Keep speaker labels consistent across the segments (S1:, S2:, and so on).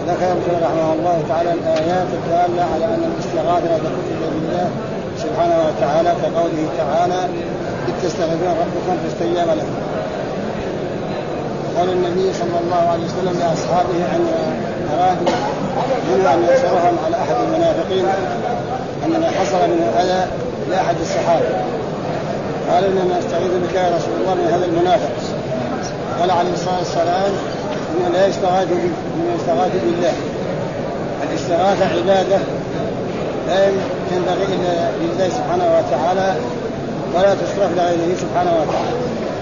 S1: ذكر رحمه الله تعالى الآيات الدالة على أن الاستغاثة لا تكون إلا بالله سبحانه وتعالى، كقوله تعالى إذ تستغيثون ربكم فاستجاب لكم. قال النبي صلى الله عليه وسلم لأصحابه أن أرادوا منه أن ينصرهم على أحد المنافقين أننا حصل منه أذى لأحد الصحابة، قال إننا نستغيث بك يا رسول الله من هذا المنافق. قال عليه الصلاة والسلام إنه لا يستغاث به، إنه يستغاث بالله. الاستغاثة عبادة لا تنبغي إلا لله سبحانه وتعالى ولا تصرف لغيره سبحانه وتعالى.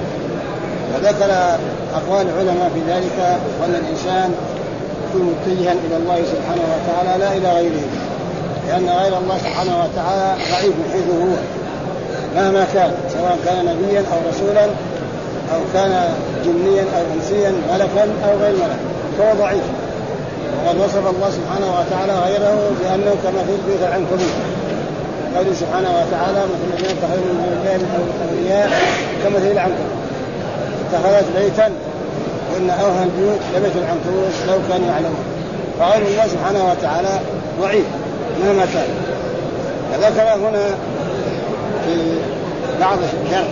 S1: وذكر أقوال العلماء في ذلك وأن الإنسان يكون متجها إلى الله سبحانه وتعالى لا إلى غيره، لأن غير الله سبحانه وتعالى ضعيف حيث هو مهما كان، سواء كان نبيا أو رسولا أو كان جنيا أو إنسيا ملكا أو غير ملك، فهو ضعيف. وقد وصف الله سبحانه وتعالى غيره بأنه كمثل بيت العنكبوت، قوله سبحانه وتعالى مثل الذين اتخذوا من دون الله أولياء كمثل العنكبوت اتخذت بيتا وإن أوهى البيوت لبيت العنكبوت لو كانوا يعلمون. فغير الله سبحانه وتعالى ضعيف مهما كان. فذكر هنا في بعض الشرح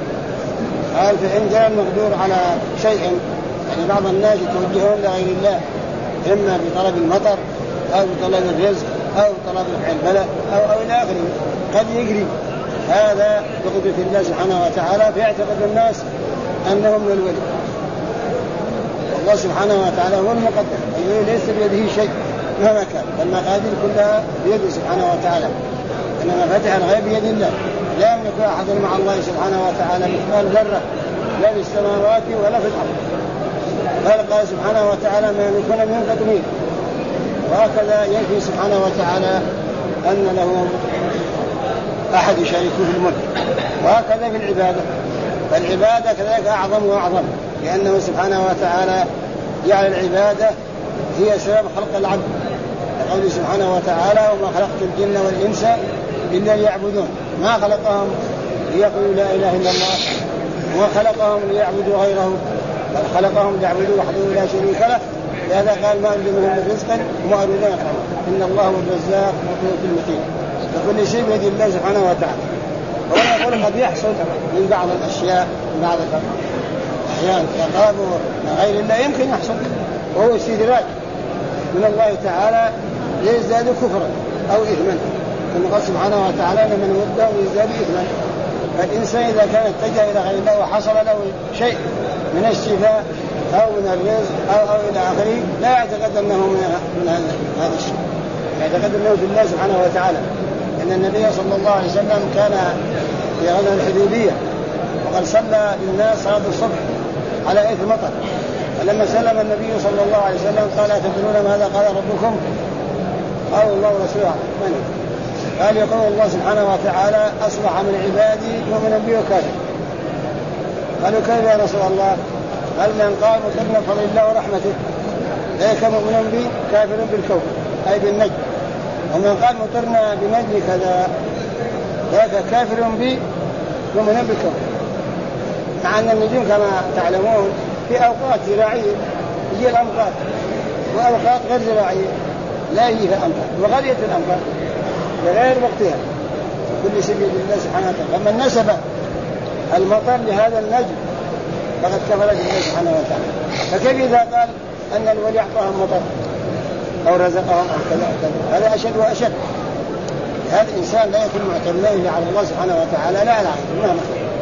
S1: قال فإن جاء المقدور على شيء، يعني بعض الناس يتوجهون لغير الله إما بطلب المطر أو بطلب الرزق أو بطلب البلاء أو إلى آخره، قد يجري هذا بقدرة الله سبحانه وتعالى فيعتقد الناس أنه من الولي. والله سبحانه وتعالى هو المقدر، الولي ليس بيده شيء مهما كان، فالمقادير كلها بيده سبحانه وتعالى، إنما فتح الغيب بيد الله، لا يملك أحد مع الله سبحانه وتعالى مثقال ذرة لا في السماوات ولا في الأرض، بل قال سبحانه وتعالى ما يملكون من قدمين. وهكذا ينفي سبحانه وتعالى أن له أحد يشاركه في الملك. وهكذا في العبادة، فالعبادة كذلك أعظم وأعظم، لأنه سبحانه وتعالى جعل العبادة هي سبب خلق العبد، قوله سبحانه وتعالى وما خلقت الجن والإنس إلا ليعبدون، ما خلقهم ليقولوا لا إله إلا الله وما خلقهم ليعبدوا غيره، بل خلقهم ليعبدوا وحده لا شريك له. لهذا قال ما أريد منهم من رزق وما أريد أن يطعمون إن الله هو الرزاق وهو المتين، فكل شيء بيد الله سبحانه وتعالى. وأنا أقول قد يحصل من بعض الأشياء من بعض الأحيان يقاب غير الله يمكن يحصل، وهو استدراج من الله تعالى ليزداد كفرا أو إثما، كما قال سبحانه وتعالى من وده يزداد إثما. فالإنسان إذا كان اتجه إلى غير الله وحصل له شيء من الشفاء أو من الرزق أو إلى آخره لا يعتقد أنه من هذا الشيء، يعتقد أنه في الله سبحانه وتعالى. إن النبي صلى الله عليه وسلم كان في غزوة الحديبية وقد صلى للناس صلاة الصبح على إثر مطر، فلما سلم النبي صلى الله عليه وسلم قال أتدرون ماذا قال ربكم؟ قال الله ورسوله من؟ قال يقول الله سبحانه وتعالى أصبح من عبادي مؤمنا بي وكافر. قالوا كيف يا رسول الله؟ قال من قال مطرنا بفضل الله ورحمته ذلك مؤمن بي كافر بالكوكب أي بالنجم، ومن قال مطرنا بنجم كذا ذلك كافر بي مؤمن بالكوكب. مع أن النجوم كما تعلمون في أوقات زراعية يجي الأمطار وأوقات غير زراعية لا يجي الأمطار، وغالية الأمطار بغير وقتها، كل شيء بيد الله سبحانه وتعالى. فمن نسب المطر لهذا النجم فقد كفر بالله سبحانه وتعالى. فكيف إذا قال أن الولي أعطاهم مطر أو رزقهم أو كذا هذا أشد وأشد. هذا الإنسان لا يكون معتمدا إلا على الله سبحانه وتعالى لا على غيره.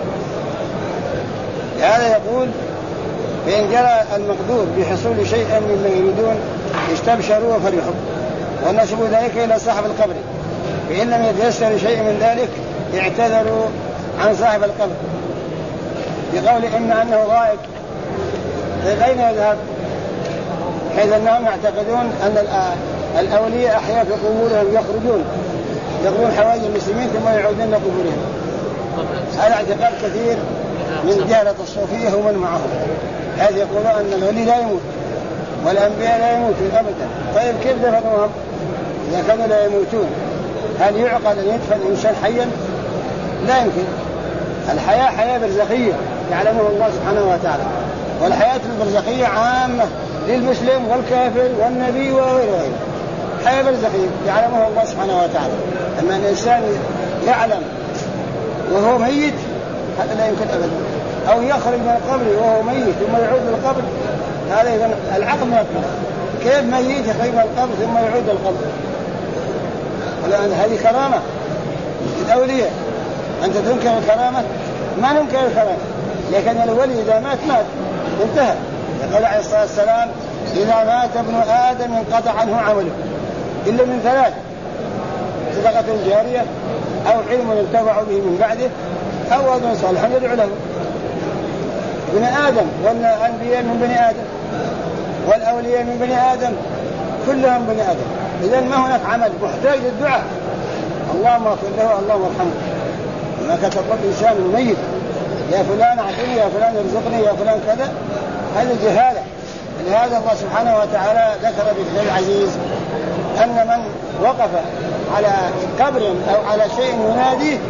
S1: هذا يقول فإن جرى المقدور بحصول شيء مما يريدون استبشروا وفرحوا ونسبوا ذلك إلى صاحب القبر، فإن لم يتيسر شيء من ذلك اعتذروا عن صاحب القبر بقول إما أنه غائب أين يذهب، حيث أنهم يعتقدون أن الأولياء أحياء في قبورهم يخرجون حوائج المسلمين ثم يعودون لقبورهم. هذا اعتقاد كثير من جهلة الصوفية ومن معهم، هذا يقولون أن الولي لا يموت والأنبياء لا يموتون أبدا. طيب كيف دفنوهم إذا كانوا لا يموتون؟ هل يعقل أن يدفن إنسان حيا؟ لا يمكن. الحياة حياة برزخية يعلمه الله سبحانه وتعالى، والحياة البرزخية عامة للمسلم والكافر والنبي وغيره حياة برزخية يعلمه الله سبحانه وتعالى. أما الإنسان يعلم وهو ميت هذا لا يمكن أبدا، أو يخرج من القبر وهو ميت ثم يعود للقبر، هذا إذن العقل ما يقبل. كيف ميت يخرج من القبر ثم يعود للقبر؟ ولأن هذه كرامة الأولياء. أنت تنكر الكرامة؟ ما ننكر الكرامة، لكن الولي إذا مات انتهى. يقول عليه الصلاة والسلام إذا مات ابن آدم انقطع عنه عمله إلا من ثلاث: صدقة جارية، أو علم ينتفع به من بعده، أو ولد صالح يدعو له. ابن آدم والأنبياء من بني آدم والأولياء من بني آدم، كلهم بني آدم. إذن ما هناك عمل محتاج للدعاء، اللهم اغفر له اللهم ارحمه. ما كتب الإنسان الميت يا فلان أعطني يا فلان ارزقني يا فلان كذا، هذا جهالة. لهذا الله سبحانه وتعالى ذكر في العزيز أن من وقف على قبر أو على شيء يناديه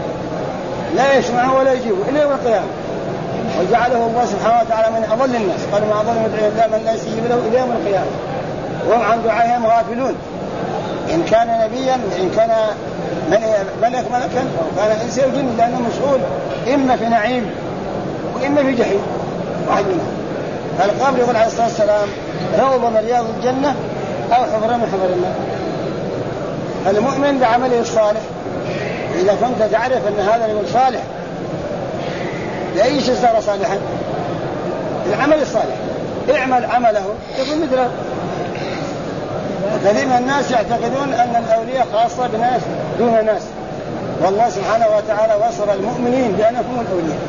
S1: لا يسمعه ولا يجيبه إلى يوم القيامة، وجعله الله سبحانه وتعالى من أضل الناس. قال ما أضل يدعي الله من لا يستجيب له إلى يوم القيامة وهم عن دعائهم غافلون. إن كان نبيا وإن كان ملكا وكان إنس أو جن، لأنه مشغول إما في نعيم وإما في جحيم، واحد منهم. فالقبر يقول عليه الصلاة والسلام روضة من رياض الجنة أو حفرة من حفر النار. المؤمن بعمله الصالح، إذا كنت تعرف أن هذا الرجل صالح لأي شيء صار صالحا، العمل الصالح اعمل عمله تكون مثله. وكثير من الناس يعتقدون أن الأولياء خاصة بناس دون ناس، والله سبحانه وتعالى وصف المؤمنين بأنهم الأولياء.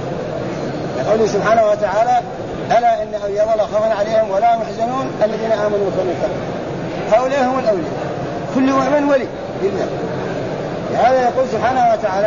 S1: يقول سبحانه وتعالى ألا إن أولياء الله خوف عليهم ولا يحزنون الذين آمنوا وكانوا يتقون. هؤلاء هم الأولياء، كل مؤمن ولي لله. هذا يقول سبحانه وتعالى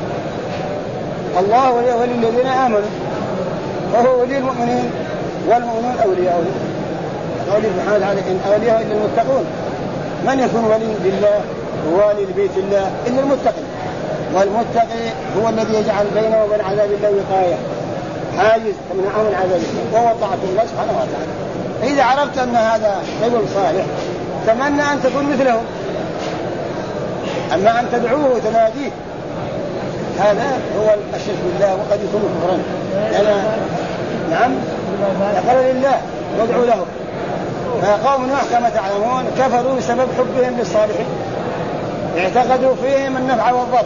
S1: الله ولي الذين آمنوا، وهو ولي المؤمنين والمؤمنون أولياء. قال سبحانه وتعالى إن أولياء إلا المتقون. من يكون ولي لله ووالي لبيت الله إلا المتقي، والمتقي هو الذي يجعل بينه وبين عذاب الله وقاية، حاجز تمنعه من عذاب الله، وهو طاعة الله سبحانه وتعالى. إذا عرفت أن هذا رجل صالح تمنى أن تكون مثله، أما أن تدعوه وتناديه هذا هو الشرك بالله، وقد يكون كفرا. نعم يقول لله وادعوا له. فقوم نوح كما تعلمون كفروا بسبب حبهم للصالحين، اعتقدوا فيهم النفع والضر.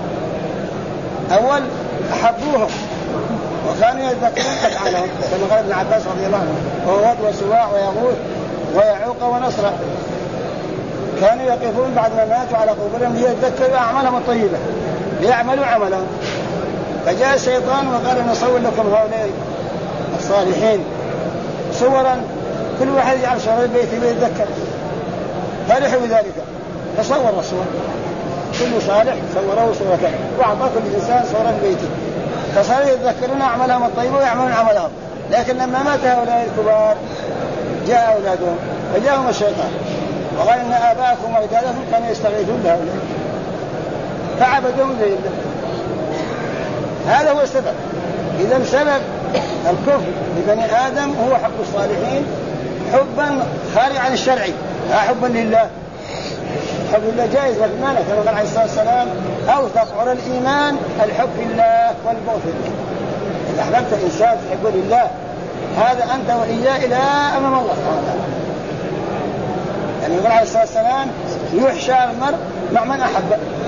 S1: أول أحبوهم وكانوا يذكرون أفعالهم كما قال ابن عباس رضي الله عنه، وهو ود وسواع ويغوث ويعوق ونصر. كانوا يقفون بعد ما ماتوا على قبورهم ليتذكروا أعمالهم الطيبة ليعملوا عملهم. فجاء الشيطان وقال نصور لكم هؤلاء الصالحين صورا، كل واحد يجعل صورة بيته ويتذكر. فرحوا بذلك فصور الصور، كل صالح صوره صورته وأعطى كل إنسان صورة بيته، فصاروا يتذكرون أعمالهم الطيبة ويعملون عملهم. لكن لما مات هؤلاء الكبار جاء أولادهم فجاءهم الشيطان وقال إن آباءكم وأجدادكم كانوا يستغيثون بهؤلاء فعبدوهم زي الله. هذا هو السبب. إذا سبب الكفر لبني آدم هو حب الصالحين حبا خارج عن الشرع، لا حبا لله. حب الله جائز لكن ما كما قال عليه الصلاة والسلام أوثق عرى الإيمان الحب لله والبغض لله. إذا أحببت إنسان تحبه لله هذا أنت وإياه إلى أمام الله سبحانه وتعالى. يعني قال عليه الصلاة والسلام يحشى المرء مع من أحب.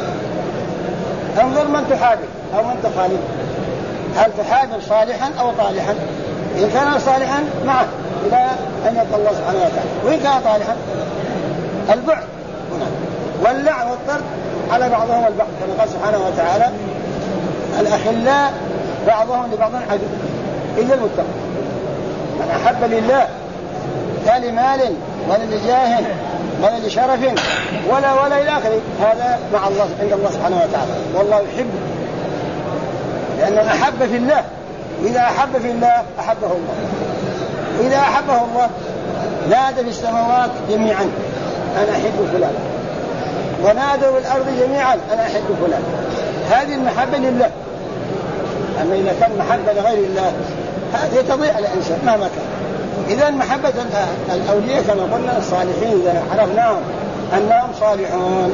S1: انظر من تحابب أو من تخالف، هل تحابب صالحا أو طالحا؟ إن كان صالحا معه إلى أن يلقى الله سبحانه وتعالى، وإن كان طالحا البعد هنا واللعن والطرد على بعضهم البعض كما قال سبحانه وتعالى الأخلاء بعضهم لبعض عدو إلا المتقين. من أحب لله لا لمال ولا لجاه ولا لشرف ولا إلى آخره، هذا مع الله عند الله سبحانه وتعالى، والله يحبه لأن أحب في الله. وإذا أحب في الله أحبه الله، وإذا أحبه الله نادى في السماوات جميعا أنا أحب فلان، ونادوا بالأرض جميعا أنا أحب فلان. هذه المحبة لله. أما إذا كان محبة لغير الله هذه تضيع الإنسان مهما كان. إذا محبة الأولياء كما قلنا الصالحين إذا عرفناهم أنهم صالحون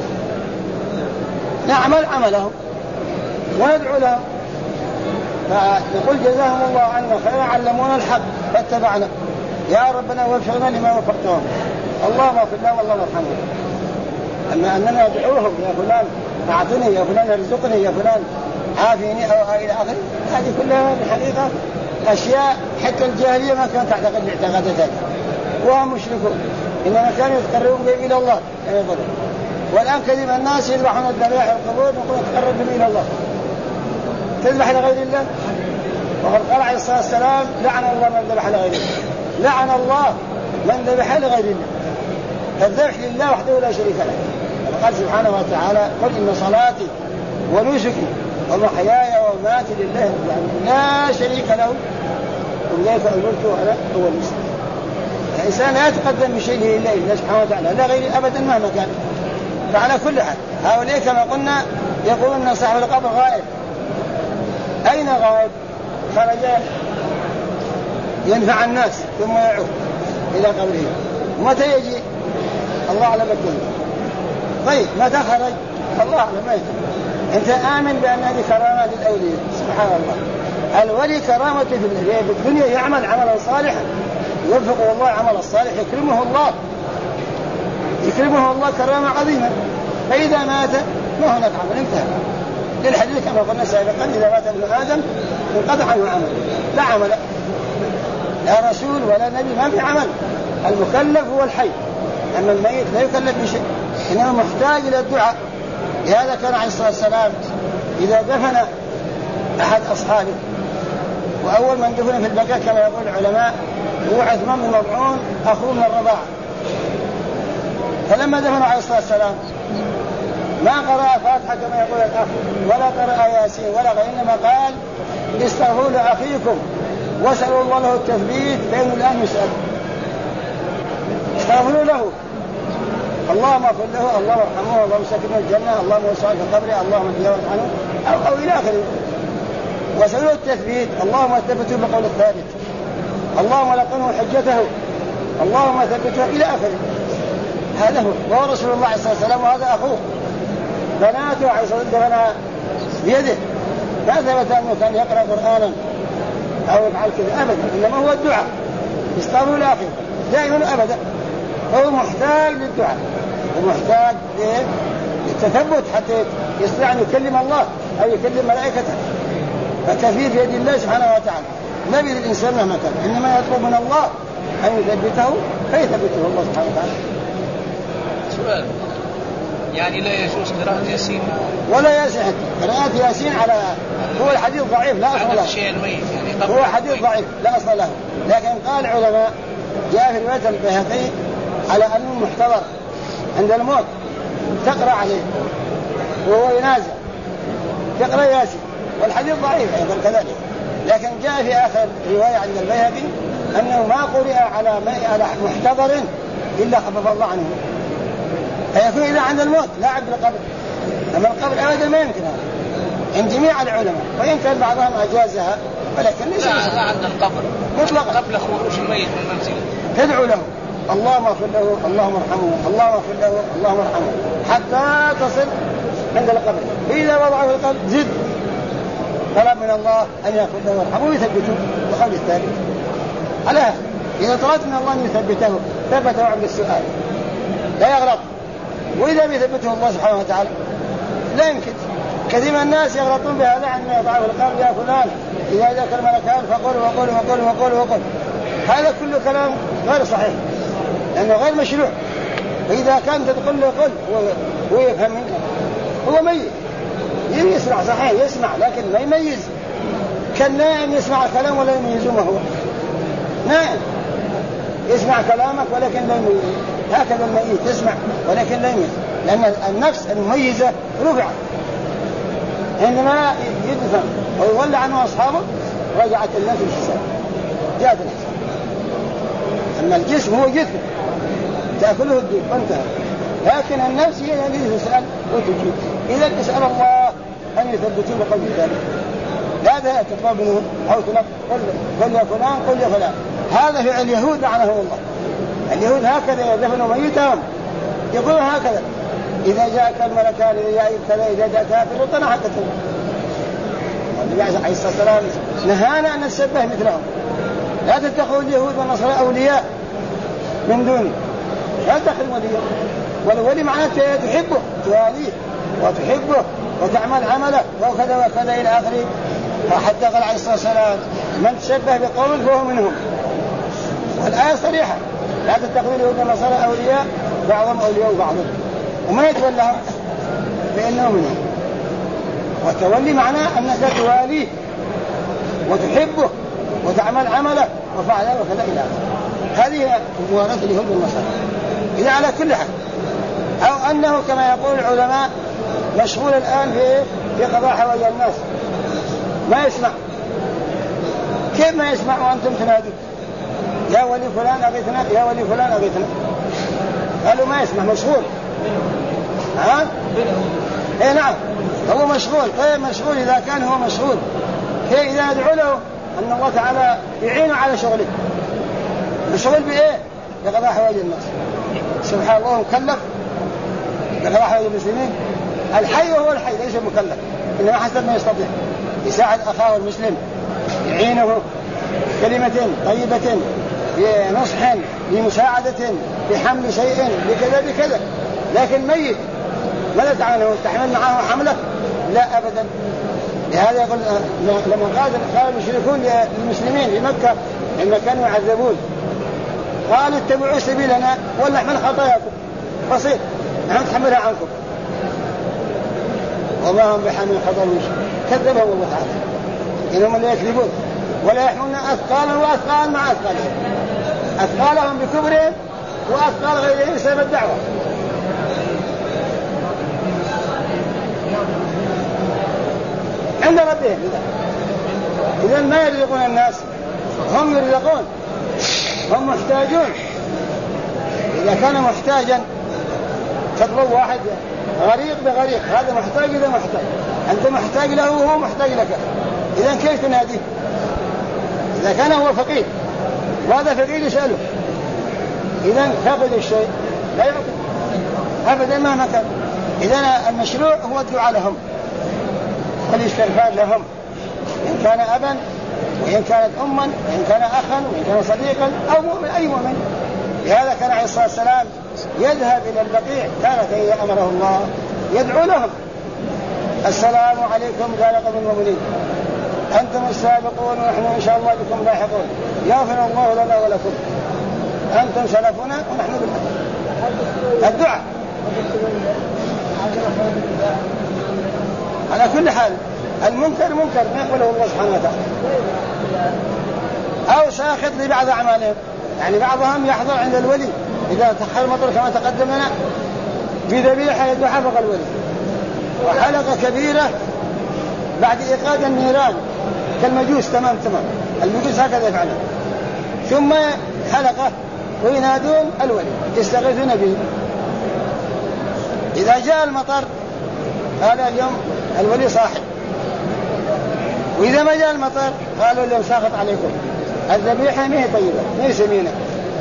S1: نعمل عملهم وندعو لهم، فنقول جزاهم الله عنا خيرا علمونا الحق فاتبعنا، يا ربنا وفقنا لما وفقتهم، اللهم اغفر لهم والله ارحمهم. أما أننا ندعوهم يا فلان أعطني، يا فلان ارزقني، يا فلان عافيني أو إلى آخره، هذه كلها الحقيقة أشياء حتى الجاهلية ما كانت تعتقد باعتقاداتها وهم مشركون، إنما كانوا يتقربون بهم إلى الله كما يقولون. والآن كثير الناس يذبحون الذبائح القبور ونقول نتقرب بهم إلى الله، تذبح لغير الله. وقد قال عليه الصلاة والسلام لعن الله من ذبح لغير الله، لعن الله من ذبح لغير الله. الذبح لله وحده لا شريك له. قال سبحانه وتعالى قل إن صلاتي ونسكي ومحياي ومماتي لله رب العالمين لا شريك له وبذلك أمرت وأنا هو المسلم. الإنسان لا يتقدم بشيء لله إلا سبحانه وتعالى لا غير أبدا مهما كان. فعلى كل حال هؤلاء كما قلنا يقولون أن صاحب القبر غائب. أين غائب؟ خرج ينفع الناس ثم يعود إلى قبره. متى يجي؟ الله أعلم الدنيا. طيب متى خرج؟ الله أعلم ما يدري. أنت آمن بأن هذه كرامة للأولياء سبحان الله. الولي كرامة في الدنيا يعمل عملا صالحا يوفقه الله عمل الصالح يكرمه الله كرامة عظيمة. فإذا مات ما هناك عمل انتهى. للحديث كما قلنا سابقا إذا مات ابن آدم انقطع عنه عمل لا عمل لا رسول ولا نبي ما في عمل. المكلف هو الحي، أما الميت لا يكلف بشيء إنما محتاج إلى الدعاء. لهذا كان عليه الصلاة والسلام إذا دفن أحد أصحابه وأول من دفن في البقاء كما يقول العلماء هو عثمان بن مظعون أخوه من الرضاعة. فلما دفن عليه الصلاة والسلام ما قرأ فاتحة كما يقول الأخ ولا قرأ ياسين ولا غير، إنما قال استغفروا لأخيكم واسألوا الله له التثبيت فإنه الآن يسأل. استغفروا له اللهم اغفر له اللهم ارحمه اللهم سكنه الجنة اللهم وسعه في قبره اللهم تجاوز عنه أو إلى آخره. واسألوا التثبيت اللهم ثبته بقول الثابت اللهم لقنه حجته اللهم ثبته إلى آخره. هذا هو رسول الله عليه الصلاة والسلام وهذا أخوه. بناته عليه الصلاة والسلام بيده ما ثبت أنه كان يقرأ قرآنا أو يفعل كذا أبدا، إنما هو الدعاء استغفروا لأخيه دائما أبدا. هو محتاج للدعاء ومحتاج للتثبت حتى يستطيع أن يكلم الله أو يكلم ملائكته. فكثير بيد الله سبحانه وتعالى ما بيد الإنسان مهما كان، إنما يطلب من الله أن يثبته فيثبته الله سبحانه وتعالى.
S2: سؤال يعني لا يجوز قراءة ياسين
S1: ولا يصح قراءة ياسين على هو الحديث ضعيف لا أصل له يعني هو حديث ضعيف لا أصل له. لكن قال العلماء جاء في رواية البيهقي على أنه محتضر عند الموت تقرأ عليه وهو ينازع تقرأ ياسين والحديث ضعيف أيضا كذلك. لكن جاء في آخر رواية عند البيهقي أنه ما قرئ على محتضر إلا خفف الله عنه. فيكون إذا عند الموت لا عند القبر، أما القبر أبدا ما يمكن هذا عند جميع العلماء وإن كان بعضهم أجازها ولكن ليس
S2: لا عند القبر
S1: مطلقا
S2: قبل خروج الميت من المنزل
S1: تدعو له اللهم اغفر له اللهم ارحمه اللهم اغفر له اللهم ارحمه حتى تصل عند القبر. فإذا وضعه في القبر زد طلب من الله أن يغفر له ويرحمه ويثبته بقول الثابت على هذا. إذا طلبت من الله أن يثبته ثبته عند السؤال لا يغلط. وإذا بيثبته الله سبحانه وتعالى لا يمكن. كثير من الناس يغلطون بهذا عندما يضعه في القبر يا فلان إذا ذكر الملكان فقل وقل وقل وقل وقل. هذا كله كلام غير صحيح لأنه غير مشروع. وإذا كان تقول له قل هو يفهم منك هو ميت يسمع صحيح يسمع لكن ما يميز. كان نائم يسمع الكلام ولا يميز ما هو نائم يسمع كلامك ولكن لا يميز. هكذا الميت يسمع ولكن لا يميز لأن النفس المميزة رفعت عندما يدفن ويولى عنه أصحابه رجعت النفس الحساب جاءت الحساب. أما الجسم هو جسم تأكله الدين وانتهى، لكن النفس هي التي تسأل وتجيب. إذا تسأل الله أن يثبتوا بقول ذلك لا تطلب منه أو تلقى قل يا فلان قل يا فلان هذا فعل اليهود لعنهم الله. اليهود هكذا يدفنوا ميتهم، يقولون هكذا إذا جاءك الملكان إذا جاء كذا إذا جاء كافر وطنع حقته. والنبي عليه الصلاة والسلام نهانا أن نتشبه مثلهم. لا تتخذوا اليهود والنصارى أولياء من دوني، لا تتخذوا وليا. والولي معناته تحبه تواليه وتحبه وتعمل عمله وكذا وكذا إلى آخره. وحتى قال عليه الصلاة والسلام من تشبه بقوم فهو منهم. والآية صريحة لا تتخذوا اليهود والنصارى أولياء بعضهم أولياء بعضهم وما يتولهم فإنه منهم. وتولي معناه أنك تواليه وتحبه وتعمل عمله وفعل وكذا إلى آخره. هذه موالاة اليهود والنصارى. إذا على كل حال أو أنه كما يقول العلماء مشغول الآن في قضاء حوائج الناس، ما يسمع. كيف ما يسمع وأنتم تنادون يا ولي فلان أغيثنا يا ولي فلان أغيثنا؟ قالوا ما يسمع، مشغول. إيه نعم هو مشغول. طيب مشغول إذا كان هو مشغول إذا ندعو له أن الله تعالى يعينه على شغله. مشغول بإيه؟ بقضاء حوائج الناس. سبحان الله مكلف بقضاء حوائج المسلمين. الحي وهو الحي ليس مكلف، إنما حسب ما يستطيع يساعد أخاه المسلم، يعينه كلمة طيبة بنصح بمساعدة بحمل شيء بكذا بكذا. لكن ميت ماذا تعمله؟ تحمل معه حمله؟ لا أبدا. لهذا يقول لما قال المشركون للمسلمين في مكة لما كانوا يعذبون قال اتبعوا سبيلنا ولنحمل خطاياكم بسيط نحن نتحملها عنكم. وما هم بحمل خطايا المشركين كذبهم الله تعالى إنهم لا يكذبون ولا يحملون أثقالا وأثقال مع أثقالهم، أثقالهم بكبرهم وأثقال غيرهم بسبب الدعوة. عند ربهم إذا ما يرزقون الناس، هم يرزقون، هم محتاجون. إذا كان محتاجا تطلب واحد غريق بغريق، هذا محتاج إذا محتاج، أنت محتاج له وهو محتاج لك، إذا كيف تناديه؟ إذا كان هو فقير وهذا فقير يسأله، إذا فقد الشيء لا يعطي أبدا مهما كان. إذا المشروع هو الدعاء لهم والاستغفار لهم، إن كان أبا وإن كانت أما وإن كان أخا وإن كان صديقا أو مؤمن أي مؤمن. لهذا كان عليه الصلاة والسلام يذهب إلى البقيع كانت إذا أمره الله يدعو لهم السلام عليكم دار قوم المؤمنين أنتم السابقون ونحن إن شاء الله بكم لاحقون يغفر الله لنا ولكم أنتم سلفنا ونحن بالله. الدعاء على كل حال. المنكر منكر ما يقوله الله سبحانه وتعالى. أو ساخط لبعض أعمالهم، يعني بعضهم يحضر عند الولي إذا تأخر المطر كما تقدم لنا بذبيحة يذبح فوق الولي، وحلقة كبيرة بعد إيقاد النيران كالمجوس تمام المجوس هكذا يفعلون، ثم حلقة وينادون الولي يستغيثون به. إذا جاء المطر قال اليوم الولي صاحب، وإذا ما جاء المطر قالوا اليوم ساخط عليكم الذبيحة ما هي طيبة ما هي سمينة،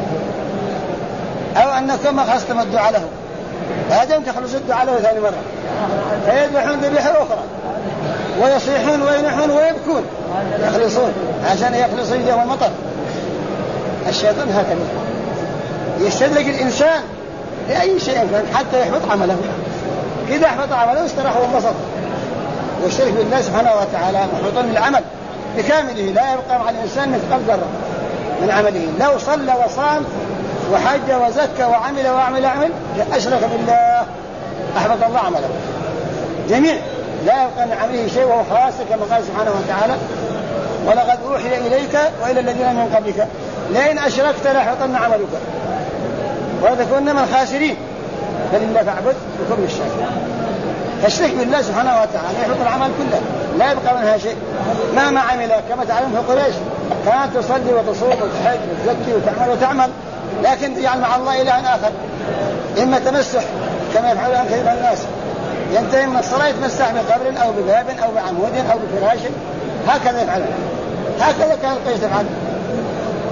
S1: أو أنكم أخذتم الدعاء له هذا تخلص الدعاء له ثاني مرة فيذبحون ذبيحة أخرى ويصيحون وينحون ويبكون يخلصون عشان يخلصوا يوم المطر. الشيطان هكذا يستدرج الإنسان لأي شيء كان حتى يحبط عمله، إذا أحبط عمله استراح وانبسط. والشرك بالله سبحانه وتعالى محبط من العمل بكامله، لا يبقى مع الإنسان مثقال ذرة من عمله. لو صلى وصام وحج وزكى وعمل أعمل أشرك بالله أحبط الله عمله جميع، لا يبقى من عمله شيء وهو خاص كما قال سبحانه وتعالى ولقد أوحي إليك وإلى الذين من قبلك لئن أشركت ليحبطن عملك وتكون من الخاسرين فلله فاعبد وكن من الشاكرين. فالشرك بالله سبحانه وتعالى يحبط العمل كله لا يبقى منها شيء مهما عمل. كما تعلم في قريش كانت تصلي وتصوم وتحج وتزكي وتعمل لكن تجعل مع الله إلها آخر، إما تمسح كما يفعلون كثير من الناس ينتهي من الصلاة يتمسح بقبر أو بباب أو بعمود أو بفراش هكذا يفعلون. هكذا كان القيس يفعل.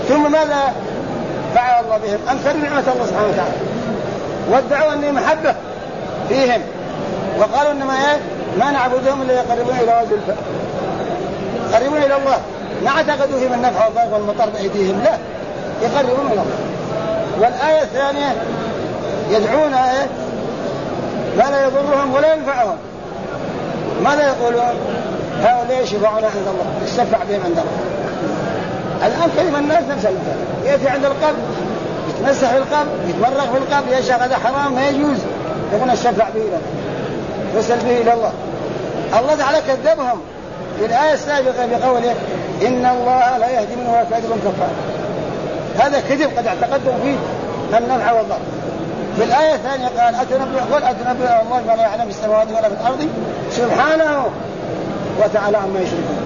S1: ثم ماذا فعل الله بهم؟ أنكروا نعمة الله سبحانه وتعالى وادعوا أنه محبة فيهم وقالوا إنما ما نعبدهم إلا يقربون إلى وجه يقربون إلى الله، ما اعتقدوا فيهم النفع والضر والمطر بأيديهم، لا، يقربون إلى الله. والآية الثانية يدعون ما لا يضرهم ولا ينفعهم. ماذا يقولون؟ هؤلاء يشفعون عند الله، يشفع بهم عند الله. الآن كلمة الناس نفس المثال، يأتي عند القبر يتمسح في القبر يتمرغ في القبر، يا شيخ هذا حرام ما يجوز، يقول الشفع به إلى الله وسل به إلى الله. الله تعالى كذبهم في الآية السابقة بقوله إن الله لا يهدي من هو كاذب كفار. هذا كذب قد اعتقدتم فيه النفع والضر. في الآية الثانية قال أتنبئ الله ما لا يعلم في السماوات ولا في الأرض سبحانه وتعالى عما يشركون.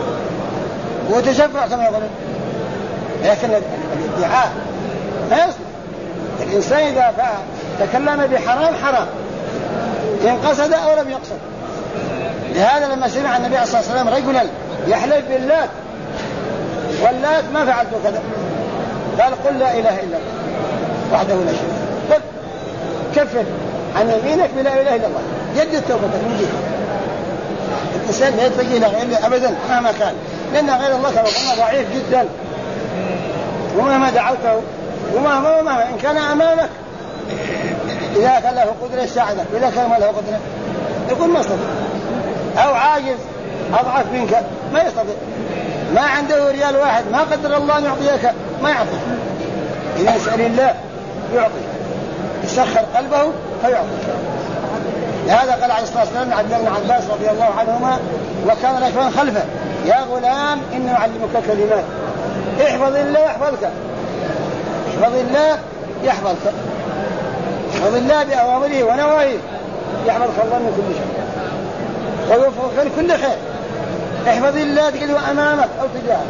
S1: وتشفع كما يقولون، لكن الادعاء لا يصلح. الإنسان إذا تكلم بحرام حرام إن قصد أو لم يقصد. لهذا لما سمع النبي صلى الله عليه وسلم رجلا يحلف باللات واللات ما فعلت كذا، قال قل لا إله إلا الله وحده لا شريك له، قل كفر عن يمينك بلا إله إلا الله، جدد توبتك من جديد. الإنسان لا يتجه إلى غير الله أبدا مهما كان، لأن غير الله كما قلنا ضعيف جدا، ومهما دعوته ومهما إن كان أمامك إذا كان له قدرة يساعدك، إذا كان ما له قدرة يقول ما استطيع، أو عاجز أضعف منك ما يستطيع، ما عنده ريال واحد ما قدر الله أن يعطيك ما يعطيك. إذا اسأل الله يعطي، يسخر قلبه فيعطي. لهذا قال عليه الصلاة والسلام عبد الله بن عباس رضي الله عنهما وكان ركبا خلفه يا غلام إني أعلمك كلمات احفظ الله يحفظك، احفظ الله يحفظك، احفظ الله بأوامره ونواهيه يحفظك الله من كل شيء ويوفقك لكل خير. احفظ الله تجده أمامك أو تجاهك،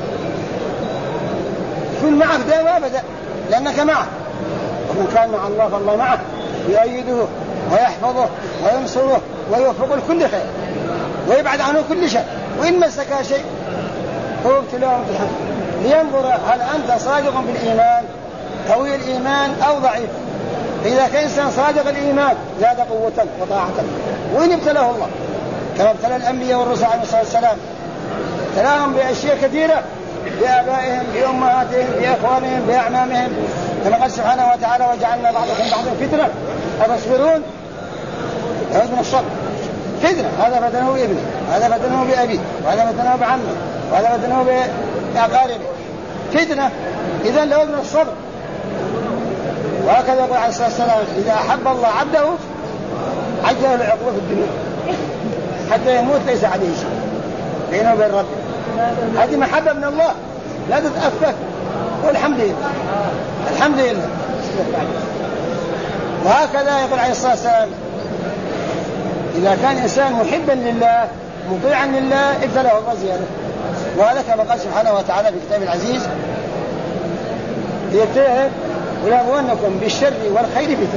S1: يكون معك دائما أبدا لأنك معه، ومن كان مع الله فالله معه يؤيده ويحفظه وينصره ويوفقه لكل خير ويبعد عنه كل شيء. وإن مسك شيء هو ابتلاء وامتحان لينظر هل أنت صادق بالإيمان قوي الإيمان أو ضعيف. فإذا كان إنسان صادق الإيمان زاد قوة وطاعة. وإن ابتلاه الله كما ابتلى الأنبياء والرسل عليه الصلاة والسلام، ابتلاهم بأشياء كثيرة بآبائهم بأمهاتهم بأخوانهم بأعمامهم، كما قال سبحانه وتعالى وجعلنا بعضكم بعضا فتنة أتصبرون. هذا من الصبر فتنة، هذا فتنه بابنه، هذا فتنه بأبيه، وهذا فتنه بعمه، وهذا فتنه بأقاربه، فتنة. إذن له من الصبر. وهكذا يقول عليه الصلاة والسلام إذا أحب الله عبده عجله العقوبة في الدنيا حتى يموت ليس عليه شيء بينه وبين ربه. هذه محبة من الله لا تتأفف، والحمد لله الحمد لله. وهكذا يقول عليه الصلاة والسلام إذا كان إنسان محبا لله مطيعا لله ابتلاه الله زيادة. وهذا كما قال سبحانه وتعالى في كتاب العزيز يبتليه ولنبلونكم بالشر والخير فتنة.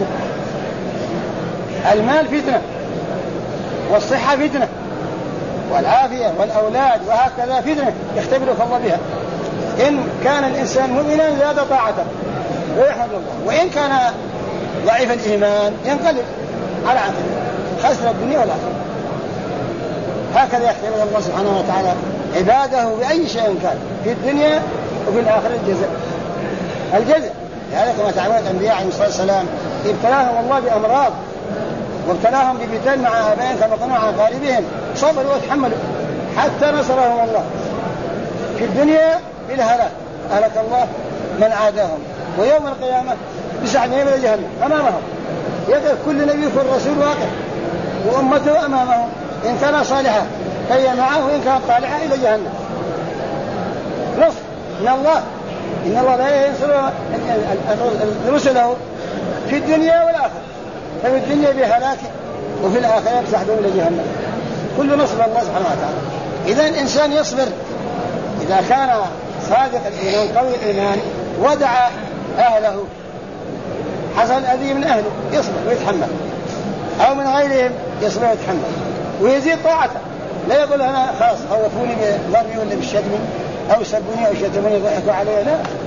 S1: المال فتنة والصحة فتنة والعافية والأولاد وهكذا فتنة يختبرك الله بها. إن كان الإنسان مؤمنا زاد طاعته ويحمد الله، وإن كان ضعيف الإيمان ينقلب على عقله خسر الدنيا والآخرة. هكذا يختبر الله سبحانه وتعالى عباده بأي شيء كان في الدنيا وفي الآخرة الجزاء. لهذا كما تعلمون الأنبياء عليه الصلاة والسلام ابتلاهم الله بأمراض وابتلاهم بفتن مع آبائهم كما قلنا عن أقاربهم، صبروا وتحملوا حتى نصرهم الله في الدنيا بالهلاك، أهلك الله من عاداهم. ويوم القيامة بسعدهم إلى جهنم أمامهم، يقف كل نبي والرسول واقف وأمته أمامهم، إن كان صالحا فهي معه وإن كان طالحا إلى جهنم. نصر من الله، إن الله لا ينصر رسله في الدنيا والآخرة، ففي الدنيا بهلاكه وفي الآخرة يسحبون إلى جهنم. كل نصر الله سبحانه وتعالى. إذا الإنسان يصبر إذا كان صادق الإيمان قوي الإيمان ودعا أهله حصل أذى من أهله يصبر ويتحمل، أو من غيرهم يصبر ويتحمل ويزيد طاعته. لا يقول أنا خلاص خوفوني بضربي ولا بالشتم أو سبوني أو شتموني ضحكوا علي، لا،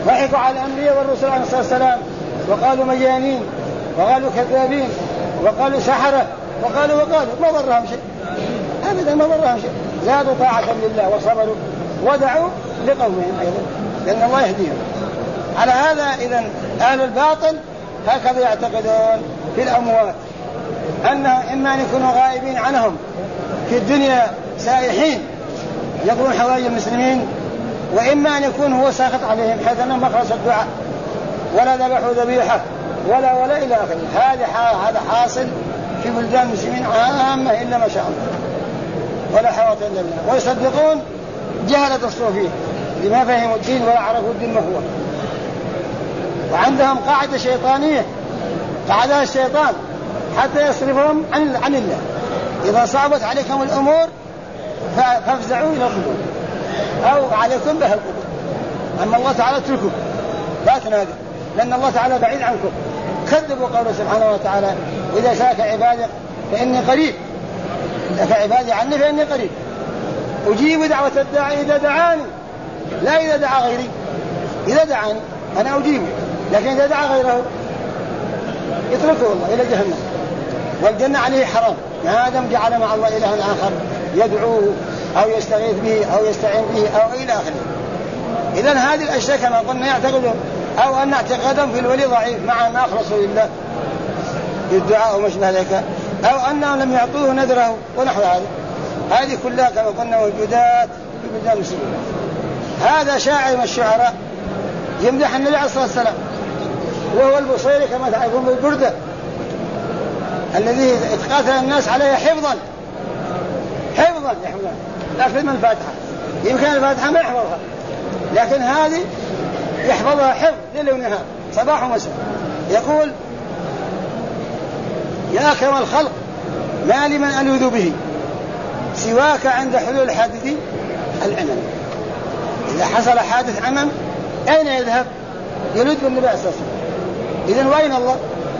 S1: ضحكوا على الأنبياء والرسل عليه الصلاة والسلام وقالوا مجانين وقالوا كذابين وقالوا سحرة وقالوا ما ضرهم شيء أبدا، ما ضرهم شيء، زادوا طاعة لله وصبروا ودعوا لقومهم أيضا لأن الله يهديهم. على هذا إذن أهل الباطل هكذا يعتقدون في الأموات، أنها إما أن يكونوا غائبين عنهم في الدنيا سائحين يقولون حوائج المسلمين، وإما أن يكون هو ساخط عليهم حيث أنهم ما خلصوا الدعاء ولا ذبحوا ذبيحة ولا إلى آخره. هذا حاصل في بلدان المسلمين عامة إلا ما شاء الله ولا حوات إلا بالله. ويصدقون جهلة الصوفية لما فهموا الدين ولا عرفوا الدين ما هو. وعندهم قاعدة شيطانية قاعدها الشيطان حتى يصرفهم عن الله. إذا صعبت عليكم الأمور فافزعوا إلى القبور أو عليكم بها القبور، أما الله تعالى اتركوا لا تنادوا لأن الله تعالى بعيد عنكم. كذبوا قوله سبحانه وتعالى وإذا سألك عبادي فإني قريب، إذا عبادي عني فإني قريب أجيب دعوة الداعي إذا دعاني، لا إذا دعا غيري. إذا دعاني أنا أجيبه، لكن إذا دعا غيره يتركه الله إلى جهنم والجنة عليه حرام ما دام جعل مع الله إلها آخر يدعوه أو يستغيث به أو يستعين به أو إلى آخره. إذن هذه الأشياء كما قلنا يعتقدون أو أن اعتقادهم في الولي ضعيف مع أن أخلصوا لله بالدعاء أو مشبه ذلك، أو أنهم لم يعطوه نذره ونحو هذه كلها كما قلنا موجودات في بلدان المسلمين. هذا شاعر من الشعراء يمدح النبي عليه الصلاة والسلام وهو البصيري كما تعرفون بالبردة الذي اتقاتل الناس عليه حفظا لكن من الفاتحة يمكن الفاتحة ما يحفظها، لكن هذه يحفظها حفظ ليل ونهار صباح ومساء. يقول يا أكرم الخلق ما لمن ألوذ به سواك عند حلول حادث العمم. إذا حصل حادث عمم أين يذهب؟ يلوذ بالنبي أساسا. إذن وين الله؟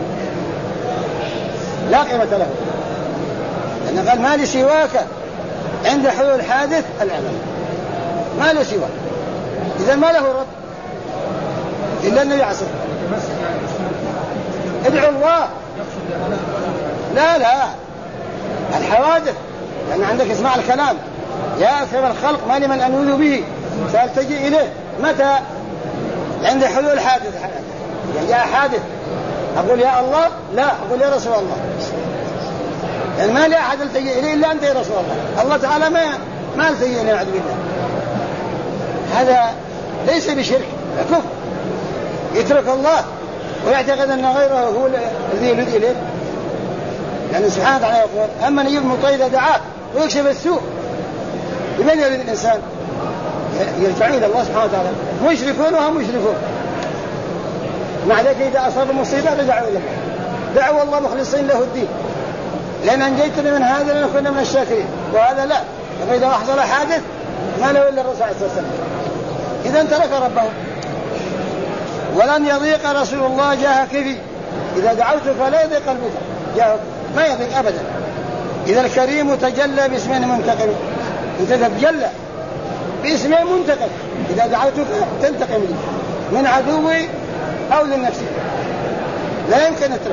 S1: لا قيمة له، لأنه قال ما لي سواك عند حلول حادث العمم، ما له سواك. إذن ما له رب إلا النبي عليه الصلاة والسلام. ادعوا الله. لا الحوادث لأن عندك اسمع الكلام يا أكرم الخلق ما لمن ألوذ به سألتجئ إليه متى؟ عند حلول حادث. يعني جاء حادث أقول يا الله؟ لا أقول يا رسول الله. يعني ما لي أحد التجئ إليه إلا أنت يا رسول الله. الله تعالى ما التجئ إليه نعوذ بالله. هذا ليس بشرك، كفر. يترك الله ويعتقد أن غيره هو الذي يلد إليه. يعني سبحانه وتعالى يقول أما يجيب المطيع إذا دعاه ويكشف السوء لمن يريد الإنسان؟ يرجعون إلى الله سبحانه وتعالى. مشركون وهم مشركون، مع ذلك إذا أصاب مصيبة رجعوا إليه دعوا الله مخلصين له الدين لأن أنجيتنا من هذا لنكون من الشاكرين. وهذا لا، فإذا حصل حادث ما له إلا الرسول عليه الصلاة والسلام. إذن ترك ربه. ولن يضيق رسول الله جاهك في إذا دعوت فلا يضيق قلبك جاهك، ما يضيق أبدا. إذا الكريم تجلى باسمين منتقم، أنت تتجلى باسمين منتقم. إذا دعوتك تنتقم لي من عدوي أو للنفس، لا يمكن أترك.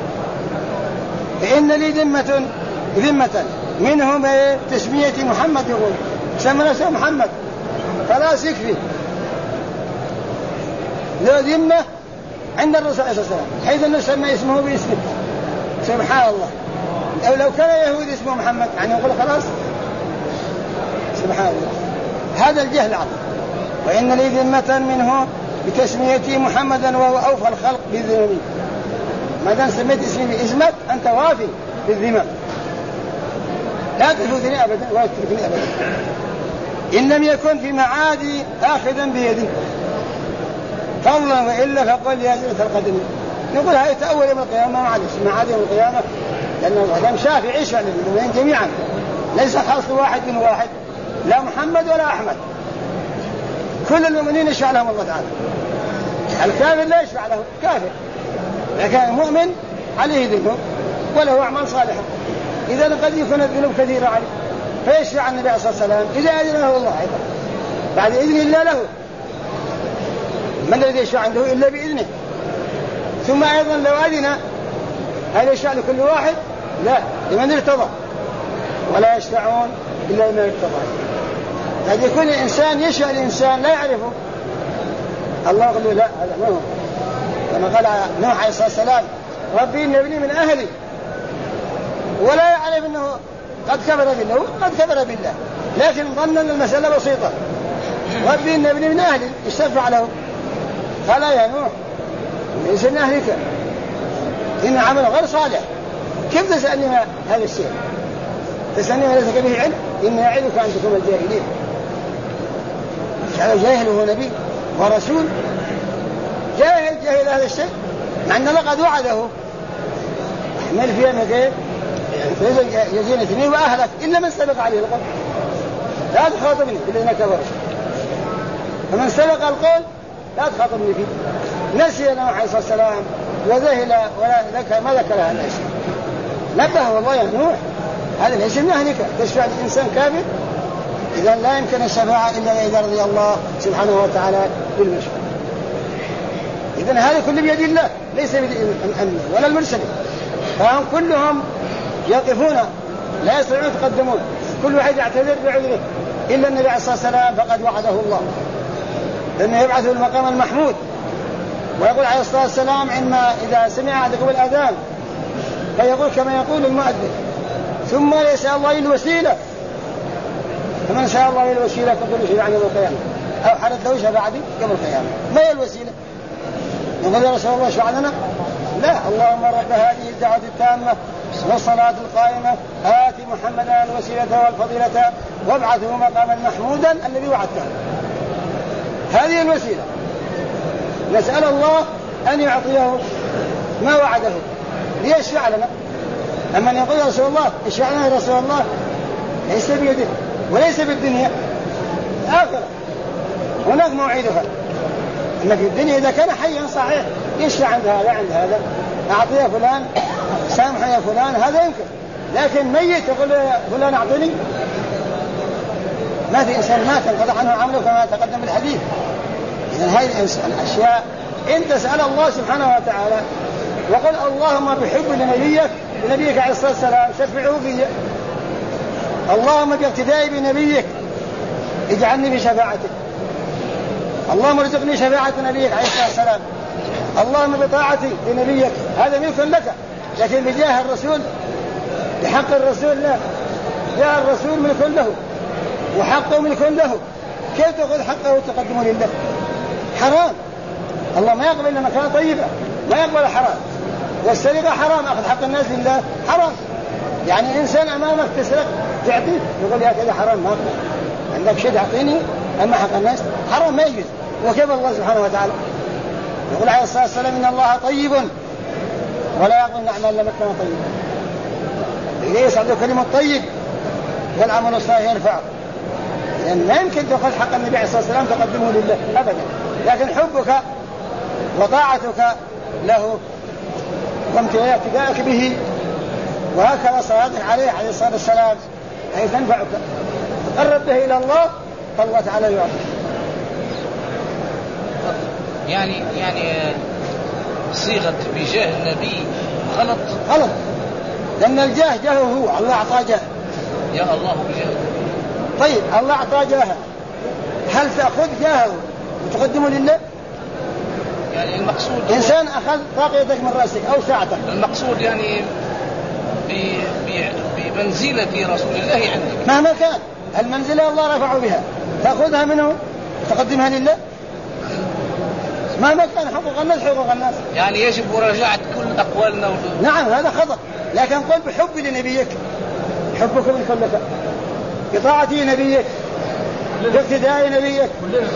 S1: فإن لي ذمة منهم تسمية محمد، يقول سمى نفسه محمد خلاص يكفي. له ذمة عند الرسول عليه الصلاة والسلام حيث أنه سمى اسمه باسمه. سبحان الله، لو كان يهود اسمه محمد يعني يقول خلاص. سبحان الله، هذا الجهل عظيم. وإن لي ذمة منه بتسميتي محمدا وهو أوفى الخلق بالذمم. ما دام سميت اسمي باسمك أنت وافي بالذمم، لا تفوتني أبدا ولا تتركني أبدا. إن لم يكن في معادي آخذا بيدي فضلا وإلا فقل يا زلة القدم. نقول هاي تأول يوم القيامة معلش معادي يوم القيامة، لأنه لم شاف يعيش عن المؤمنين جميعا، ليس خاص واحد من واحد، لا محمد ولا أحمد، كل المؤمنين يشفع لهم الله تعالى. الكافر لا يشفع له، كافر، لكن المؤمن عليه ذنوب وله أعمال صالحة. إذا قد يكون الذنوب كثيرة عليه فيشفع النبي صلى الله عليه وسلم إذا أذن له الله أيضا بعد إذن الله له. من الذي يشفع عنده إلا بإذنه. ثم أيضا لو أذن هل يشفع لكل واحد؟ لا، لمن ارتضى، ولا يشفعون إلا لمن ارتضى. قد يكون الإنسان يشفع الإنسان لا يعرفه، الله يقول له لا هذا ما هو، كما قال نوح عليه الصلاة والسلام ربي إن ابني من أهلي، ولا يعرف أنه قد كفر بالله، قد كفر بالله، لكن ظن أن المسألة بسيطة. ربي إن ابني من أهلي، استغفر له، قال يا نوح ليس من أهلك، إن عمل غير صالح، كيف تسألني هذا الشيء؟ تسألني ما ليس به علم؟ إني أعظك أن تكون الجاهلين. جعل جاهل وهو نبي ورسول، جاهل هذا الشيء، مع أن الله قد وعده احمل فيها مكان يزين اثنين وأهلك إلا من سبق عليه القول، لا تخاطبني الذين كفروا، فمن سبق القول لا تخاطبني فيه. نسي نوح عليه الصلاة والسلام وذهل ولا ذكر ما ذكر هذا الشيء. نبهه والله يا نوح هذا ليس من أهلك، تشفع الإنسان كافر، إذا لا يمكن الشفاعة إلا إذا رضي الله سبحانه وتعالى بالمشفع. إذن هذا كله بيد الله، ليس بيد الأنبياء ولا المرسلين، فهم كلهم يقفون لا يستطيعون يتقدمون، كل واحد يعتذر بعذره إلا النبي عليه الصلاة والسلام فقد وعده الله لأنه يبعث المقام المحمود. ويقول عليه الصلاة والسلام عندما إذا سمع أحدكم الأذان فيقول كما يقول المؤذن ثم يسأل الله الوسيلة، فمن سأل الله الوسيلة فقل شفاعة يوم القيامة أو حدث له شفاعة يوم القيامة. ما هي الوسيلة؟ نقول يا رسول الله اشفع لنا؟ لا، اللهم رب هذه الدعوة التامة والصلاة القائمة آت محمدا الوسيلة والفضيلة وابعثه مقاما محمودا الذي وعدته. هذه الوسيلة، نسأل الله أن يعطيه ما وعده ليشفع لنا. أما أن يقول يا رسول الله اشفع لنا يا رسول الله، ليس بيده وليس بالدنيا، آخر هناك موعدها. أما في الدنيا إذا كان حيا صحيح يشفع عند هذا عند هذا، أعطي يا فلان، سامح يا فلان، هذا يمكن. لكن ميت يقول فلان أعطني، ما في إنسان مات انقضى عنه عمله كما تقدم بالحديث. إذن هذه الأشياء إن تسأل الله سبحانه وتعالى وقل اللهم بحب لنبيك عليه الصلاة والسلام شفعوا في، اللهم باقتدائي بنبيك اجعلني بشفاعتك، اللهم ارزقني شفاعة نبيك عليه الصلاة والسلام، اللهم بطاعتي لنبيك، هذا ملك لك. لكن بجاه الرسول بحق الرسول لا، جاه الرسول ملك له وحقه ملك له، كيف تأخذ حقه وتقدمه لله؟ حرام. الله ما يقبل إلا مكان طيبة، ما يقبل حرام، والسرقة حرام، أخذ حق الناس لله حرام. يعني إنسان أمامك تسرق تعطيه يقول يا كذا حرام، ما أقبل، عندك شيء تعطيني، أما حق الناس حرام ما يجوز. وكيف الله سبحانه وتعالى يقول عليه الصلاة والسلام إن الله طيب ولا يقبل الأعمال إلا مكان طيبا، إليه يصعد الكلم الطيب والعمل الصالح يرفعه. لأن ما يمكن تأخذ حق النبي عليه الصلاة والسلام تقدمه لله أبدا، لكن حبك وطاعتك له وامتلاكك به وهكذا صلاتك عليه الصلاة والسلام أي تنفعك، تقرب به إلى الله فالله تعالى يعطيك.
S2: يعني صيغة بجاه النبي غلط،
S1: لأن الجاه جاهه هو، الله أعطاه جاه.
S2: يا الله بجاه.
S1: طيب الله أعطاه جاهه، هل تأخذ جاهه وتقدمه لله؟
S2: يعني المقصود
S1: إنسان أخذ طاقيتك من رأسك أو ساعتك،
S2: المقصود يعني بمنزلة رسول الله عندك
S1: مهما كان المنزلة الله رفعه بها، تأخذها منه وتقدمها لله مهما كان حقوق الناس.
S2: يعني يجب مراجعة كل أقوالنا
S1: نعم هذا خطأ، لكن قل بحب لنبيك، حبك من كلك، بطاعتي نبيك، باقتداء نبيك.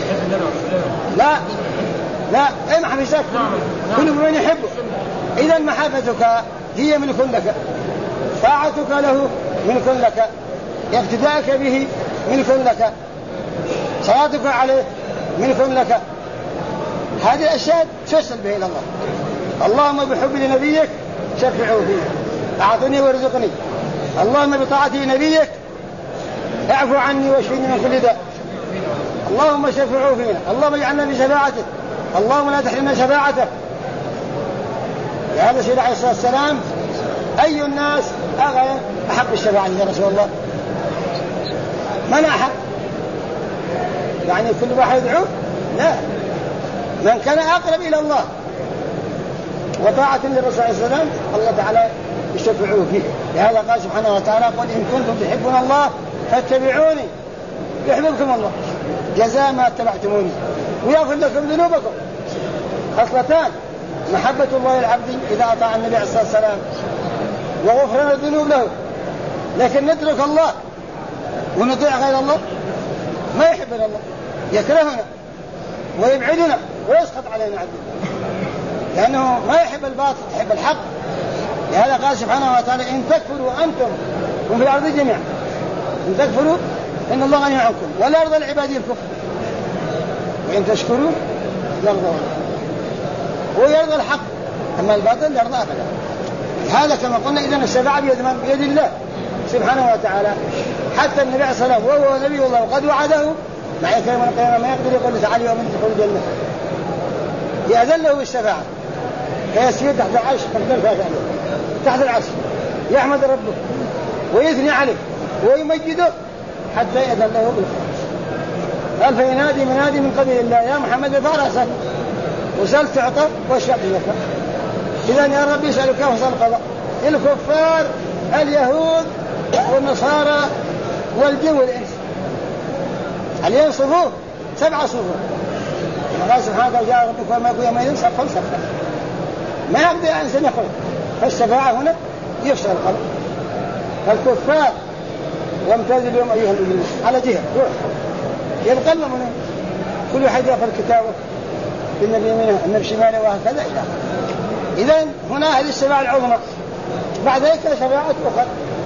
S1: لا أي محبسك كل من يحبه. إذا محبتك هي ملك لك، طاعتك له ملك لك، اقتداءك به ملك لك، صلاتك عليه ملك لك. هذه الأشياء توصل به إلى الله. اللهم بحب لنبيك شفعوا فيه، أعطني وارزقني، اللهم بطاعتي نبيك اعفو عني واشفني من كل داء، اللهم شفعوا فينا، اللهم اجعلنا بشفاعتك اللهم لا تحرمنا شفاعته. لهذا سيدنا عليه الصلاة والسلام أي الناس أحب الشفاعة يا رسول الله؟ من أحب؟ يعني كل واحد يدعو؟ لا، من كان أقرب إلى الله وطاعة للرسول صلى الله عليه وسلم الله تعالى يشفعوه فيه. لهذا قال سبحانه وتعالى قل إن كنتم تحبون الله فاتبعوني يحببكم الله جزاء ما اتبعتموني ويغفر لكم ذنوبكم. خصلتان: محبة الله العبد إذا أطاع النبي عليه الصلاة والسلام وغفران الذنوب له. لكن نترك الله ونطيع غير الله ما يحبنا الله، يكرهنا ويبعدنا ويسخط علينا عبده، لأنه ما يحب الباطل يحب الحق. لهذا قال سبحانه وتعالى إن تكفروا أنتم وفي الأرض جميعا، إن تكفروا إن الله غني عنكم ولا يرضى العباد الكفر وإن تشكروا يرضى هو يرضى الحق، أما الباطل يرضى أبدا. هذا كما قلنا إذن الشفاعة بيد الله سبحانه وتعالى. حتى النبي عليه الصلاة والسلام وهو نبي الله وقد وعده مع يوم القيامة ما يقدر يقول تعالى يوم تدخل الجنة، يأذن له بالشفاعة فيسير تحت العرش تحت العرش يحمد ربه ويثني عليه ويمجده حتى يأذن له بالخلاص. قال فينادي منادي من قبل الله يا محمد فارسك وسأل تعطى واشفع لك. إذا يا رب يسألك فصل القضاء. الكفار اليهود والنصارى والجن والإنس اليوم صفوف 7 صفوف. الله سبحانه وتعالى جاء ربك وما يكون يومئذ صفا صفا ما يقدر أنسان يخرج. فالشفاعة هنا يفصل القلب. فالكفار وامتاز اليوم أيها المؤمنون على جهة روح يبقى منه كل واحد يأخذ كتابه بالنبي منه النبي شماله وهكذا إلى آخره. إذن هنا هذه الشفاعة العظمى. بعد ذلك شفاعة أخرى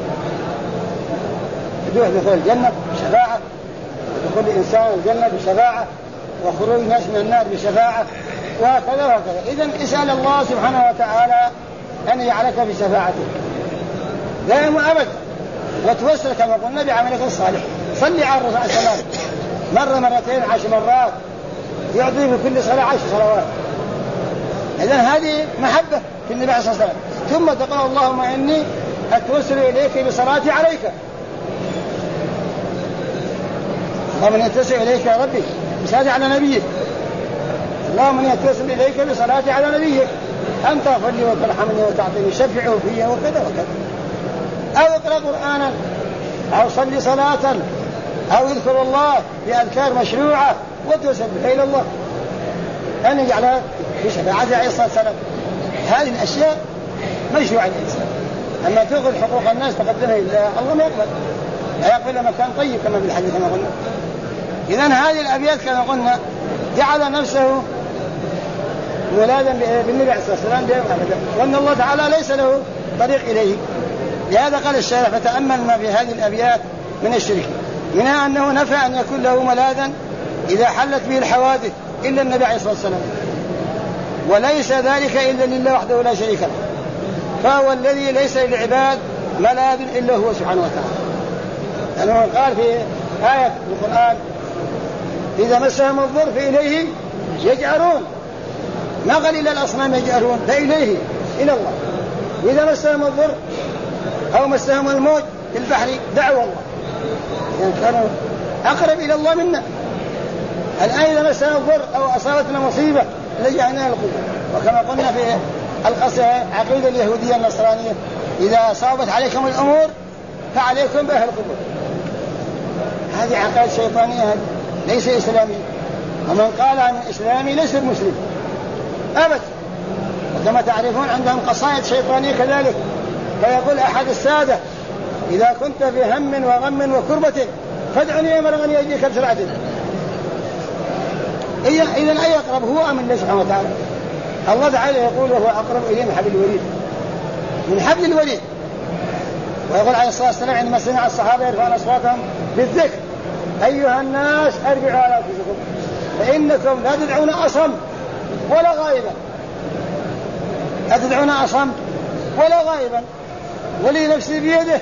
S1: دخول الجنة بشفاعة ودخول الإنسان الجنة بشفاعة وخروج الناس من النار بشفاعة وهكذا وهكذا. إذن اسأل الله سبحانه وتعالى أن يجعلك بشفاعته دائما وأبدا وتوسل كما قلنا بعملك الصالح. صلي على الرسول صلى الله عليه وسلم مرة مرتين 10 مرات يعطي في كل صلاة 10 صلوات. إذن هذه محبة في النبي صلى الله عليه وسلم. ثم تقول اللهم إني أتوسل إليك بصلاتي عليك. اللهم إني أتوسل إليك يا ربي بصلاتي على نبيك. اللهم إني أتوسل إليك بصلاتي على نبيك أن تغفر لي وترحمني وتعطيني شفعه فيه وكذا وكذا. أو اقرأ قرآنا أو صلي صلاة أو يذكر الله بأذكار مشروعة وتوسل إلى الله أن يجعلها بشفاعته عليه الصلاة والسلام. هذه الأشياء مشروع الإنسان. أما تأخذ حقوق الناس تقدمها لله الله ما يقبل، لا يقبل مكان طيب كما في الحديث كما قلنا. إذن هذه الأبيات كما قلنا جعل نفسه مولادا بالنبي عليه الصلاة والسلام وأن الله تعالى ليس له طريق إليه. لهذا قال الشارع فتأمل ما في هذه الأبيات من الشرك. منها أنه نفى أن يكون له ملاذا إذا حلت به الحوادث إلا النبي عليه الصلاة والسلام، وليس ذلك إلا لله وحده لا شريك له، فهو الذي ليس للعباد ملاذ إلا هو سبحانه وتعالى. لأنه قال في آية في القرآن إذا مسهم الضر فإليه يجأرون، ما قال إلا الأصنام يجأرون، فإليه إلى الله. وإذا مسهم الضر أو مسهم الموج في البحر دعوا الله، يعني كانوا أقرب إلى الله منا. الآن إذا مسنا الضر أو أصابتنا مصيبة لجأنا القبور. وكما قلنا في القصة عقيدة اليهودية النصرانية إذا أصابت عليكم الأمور فعليكم بأهل القبور. هذه عقيدة شيطانية، هذه ليس إسلامي، ومن قال عن الإسلامي ليس مسلم أبدا. وكما تعرفون عندهم قصائد شيطانية كذلك، فيقول أحد السادة إذا كنت في هم وغم وكربة فادعني مرغا يجيك بسرعة. إذن أي أقرب هو أم الله سبحانه وتعالى؟ الله تعالى يقول وهو أقرب إليه من حبل الوريد، من حبل الوريد. ويقول عليه الصلاة والسلام عندما سمع الصحابة يرفعون أصواتهم بالذكر أيها الناس أربعوا على أنفسكم فإنكم لا تدعون أصم ولا غائبا، لا تدعون أصم ولا غائبا ولي نفسي بيده،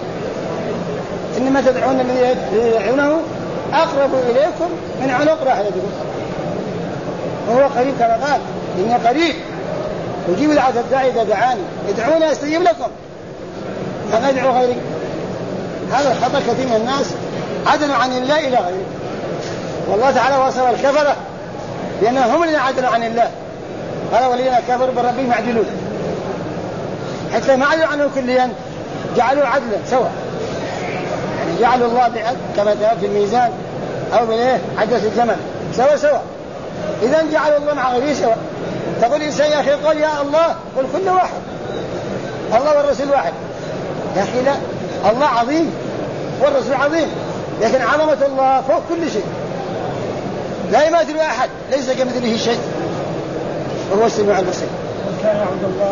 S1: إنما تدعون الذي يدعونه أقرب إليكم من عنق راحلتكم. وهو قريب كما قال إني قريب أجيب دعوة الداعي إذا دعاني ادعوني أستجيب لكم أنا أدعو غيري. هذا الخطأ كثير من الناس عدلوا عن الله إلى غيره. والله تعالى وصف الكفرة لأنهم هم الذين عدلوا عن الله. قال والذين كفروا بربهم يعدلون حتى ما عدلوا عنه كليا جعلوا عدلا سواء يعني جعلوا الله كما في الميزان أو بالإيه عدلة الجمل سواء. إذا جعلوا الله مع غيره سواء. تقول إنسان يا أخي قل يا الله قل كل واحد الله والرسول واحد. يا أخي لا الله عظيم والرسول عظيم لكن عظمة الله فوق كل شيء لا يماثل أحد ليس كمثله شيء وهو السميع البصير.
S3: كان يعبد الله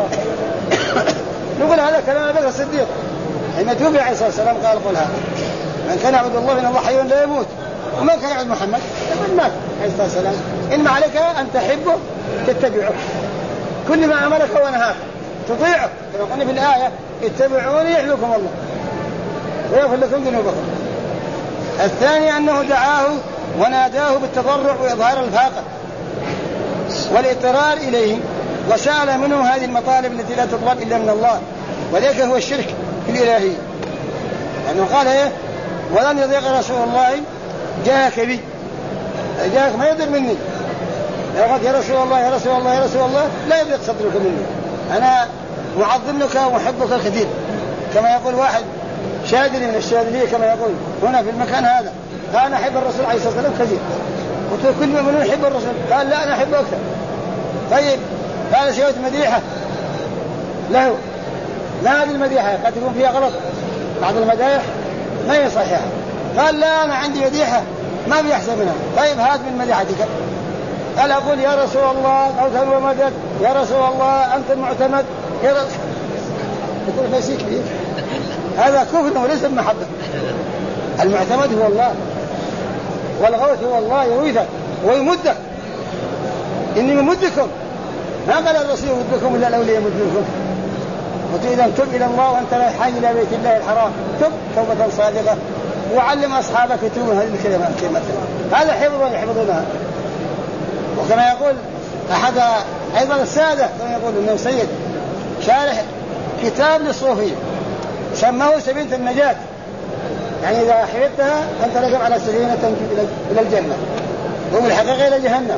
S1: نقول هذا كلام أبي بكر الصديق حين توفي عليه الصلاة والسلام قال قل هذا من كان يعبد الله إن الله حي لا يموت ومن كان يعبد محمد فقد مات عليه الصلاة والسلام. إنما عليك أن تحبه تتبعه كل ما أمرك ونهاك تطيعه كما قلنا في الآية اتبعوني يحبكم الله ويغفر لكم ذنوبكم. الثاني أنه دعاه وناداه بالتضرع وإظهار الفاقة والاضطرار إليه وسأل منه هذه المطالب التي لا تطلب إلا من الله وذلك هو الشرك في الإلهية. لأنه قال إيه ولن يضيق رسول الله جاءك بي جاءك ما يضر مني لو قلت يا رسول الله يا رسول الله يا رسول الله لا يضيق صدرك مني أنا معظم لك ومحبك الكثير كما يقول واحد شاذلي من الشاذلية كما يقول هنا في المكان هذا قال أنا أحب الرسول عليه الصلاة والسلام كثير قلت كل مؤمن يحب الرسول قال لا أنا أحبه أكثر. طيب قال سويت مديحة له ما هذه المديحة قد تكون فيها غلط بعض المدايح ما هي صحيحة قال لا أنا عندي مديحة ما بيحسن منها. طيب هات من مديحتك قال أقول يا رسول الله قوتا ومدد يا رسول الله أنت المعتمد يا رسول يقول فيسيك ليه هذا كفر وليس بمحبة. المعتمد هو الله والغوث هو الله يغيثك ويمدك إني ممدكم ما قال الرسول يمدكم إلا الأولياء يمدكم. وإذا تب إلى الله وأنت لا حاج إلى بيت الله الحرام تب توبة صادقة وعلم أصحابك يتوبون هذه الكلمات هذا يحفظونها. وكما يقول أحد أيضا السادة كما يقول إنه سيد شارح كتاب للصوفية سماه سفينة النجاة يعني إذا أحببتها أنت ركب على سفينة تنجي إلى الجنة ومن الحقيقة إلى جهنم.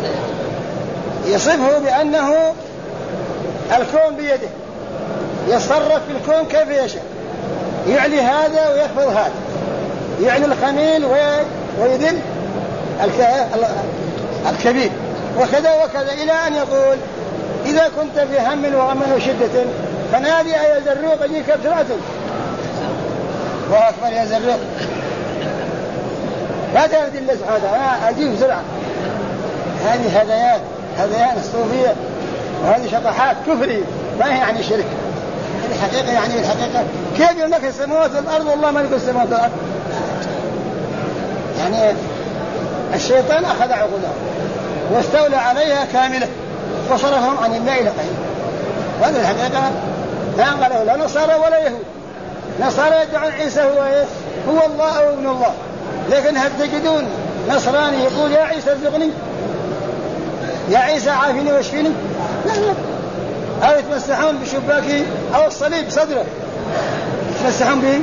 S1: يصفه بأنه الكون بيده يتصرف في الكون كيف يشاء يعلي هذا ويخفض هذا يعلي الخميل ويذل الكبير وكذا وكذا إلى أن يقول إذا كنت في هم وغم وشدة فنادي يا زروق أجيك بسرعة وأكبر يا زروق لا تهدي الله سبحانه أنا أجيب بسرعة. هذه هذيان الصوفية وهذه شطحات كفري ما هي يعني شرك. هذه حقيقة يعني الحقيقة كيف يملك السماوات والأرض والله ملك السماوات والأرض يعني الشيطان أخذ عقولها واستولى عليها كاملة وصرفهم عن الله إلى قليل. وهذه الحقيقة ما قاله لا نصارى ولا يهود. نصارى يدعون عيسى هو الله أو ابن الله لكن هل تجدون نصراني يقول يا عيسى ارزقني يا عيسى عافني واشفيني لا أو يتمسحون بشباكه أو الصليب صدره يتمسحون به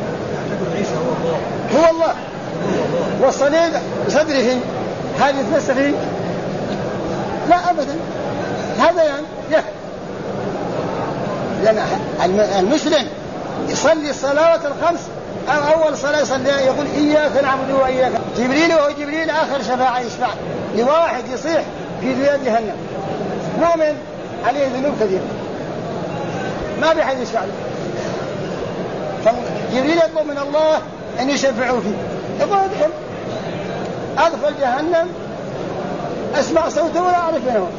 S1: هو الله والصليب بصدره هذا يتمسح فيه لا أبدا. هذا يعني لأن المسلم يصلي الصلوات الخمس أو أول صلاة يصلي يقول إياك نعبد وإياك جبريل وهو جبريل آخر شفاعة يشفع لواحد يصيح في ذياب جهنم مؤمن عليه ذنوب كثير ما بحد يشفع له فجبريل يطلب من الله أن يشفعوا فيه يقول أدخل جهنم أسمع صوته ولا أعرف من هو